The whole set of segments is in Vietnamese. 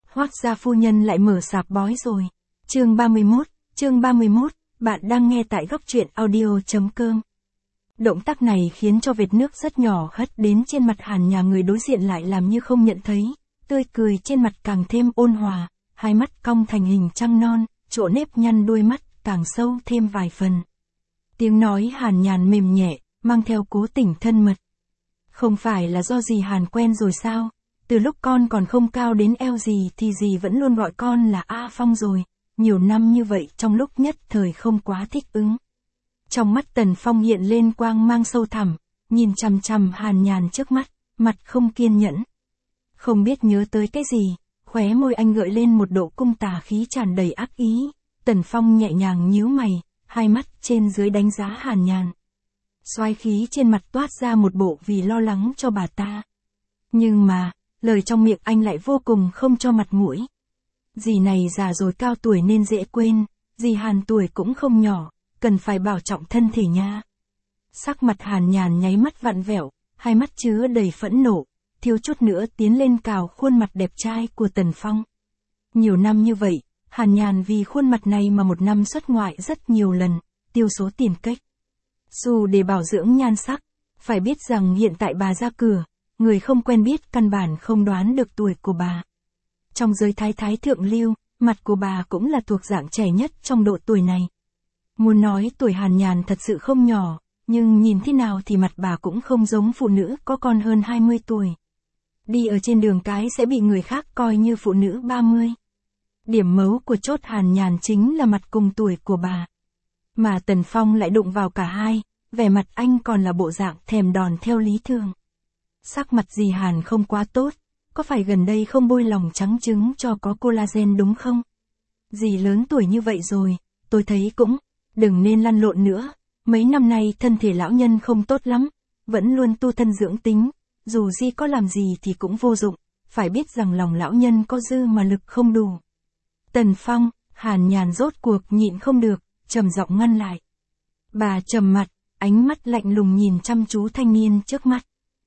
Hoác gia phu nhân lại mở sạp bói rồi. Chương 31, bạn đang nghe tại góc truyện audio.com. Động tác này khiến cho vệt nước rất nhỏ hất đến trên mặt Hàn Nhà, người đối diện lại làm như không nhận thấy, tươi cười trên mặt càng thêm ôn hòa, hai mắt cong thành hình trăng non, chỗ nếp nhăn đuôi mắt càng sâu thêm vài phần. Tiếng nói Hàn Nhàn mềm nhẹ, mang theo cố tình thân mật. Không phải là do dì Hàn quen rồi sao? Từ lúc con còn không cao đến eo dì thì dì vẫn luôn gọi con là A Phong rồi, nhiều năm như vậy trong lúc nhất thời không quá thích ứng. Trong mắt Tần Phong hiện lên quang mang sâu thẳm, nhìn chằm chằm Hàn Nhàn trước mắt, mặt không kiên nhẫn. Không biết nhớ tới cái gì, khóe môi anh gợi lên một độ cung tà khí tràn đầy ác ý. Tần Phong nhẹ nhàng nhíu mày, hai mắt trên dưới đánh giá Hàn Nhàn. Xoái khí trên mặt toát ra một bộ vì lo lắng cho bà ta. Nhưng mà, lời trong miệng anh lại vô cùng không cho mặt mũi. Dì này già rồi, cao tuổi nên dễ quên, dì Hàn tuổi cũng không nhỏ, cần phải bảo trọng thân thể nha. Sắc mặt Hàn Nhàn nháy mắt vặn vẹo, hai mắt chứa đầy phẫn nộ, thiếu chút nữa tiến lên cào khuôn mặt đẹp trai của Tần Phong. Nhiều năm như vậy, Hàn Nhàn vì khuôn mặt này mà một năm xuất ngoại rất nhiều lần, tiêu số tiền cách xù để bảo dưỡng nhan sắc. Phải biết rằng hiện tại bà ra cửa, người không quen biết căn bản không đoán được tuổi của bà. Trong giới thái thái thượng lưu, mặt của bà cũng là thuộc dạng trẻ nhất trong độ tuổi này. Muốn nói tuổi Hàn Nhàn thật sự không nhỏ, nhưng nhìn thế nào thì mặt bà cũng không giống phụ nữ có con hơn 20 tuổi. Đi ở trên đường cái sẽ bị người khác coi như phụ nữ 30. Điểm mấu của chốt Hàn Nhàn chính là mặt cùng tuổi của bà. Mà Tần Phong lại đụng vào cả hai, vẻ mặt anh còn là bộ dạng thèm đòn theo lý thường. Sắc mặt dì Hàn không quá tốt, có phải gần đây không bôi lòng trắng trứng cho có collagen đúng không? Dì lớn tuổi như vậy rồi, tôi thấy cũng, đừng nên lăn lộn nữa, mấy năm nay thân thể lão nhân không tốt lắm, vẫn luôn tu thân dưỡng tính, dù dì có làm gì thì cũng vô dụng, phải biết rằng lòng lão nhân có dư mà lực không đủ. Tần Phong, Hàn Nhàn rốt cuộc nhịn không được, trầm giọng ngăn lại. Bà trầm mặt, ánh mắt lạnh lùng nhìn chăm chú thanh niên trước mắt.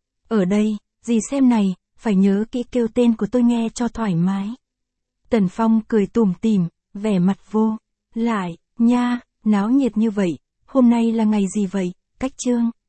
Ở đây, dì xem này, phải nhớ kỹ kêu tên của tôi nghe cho thoải mái. Tần Phong cười tủm tỉm, vẻ mặt vô lại, nha, náo nhiệt như vậy, hôm nay là ngày gì vậy, cách chương.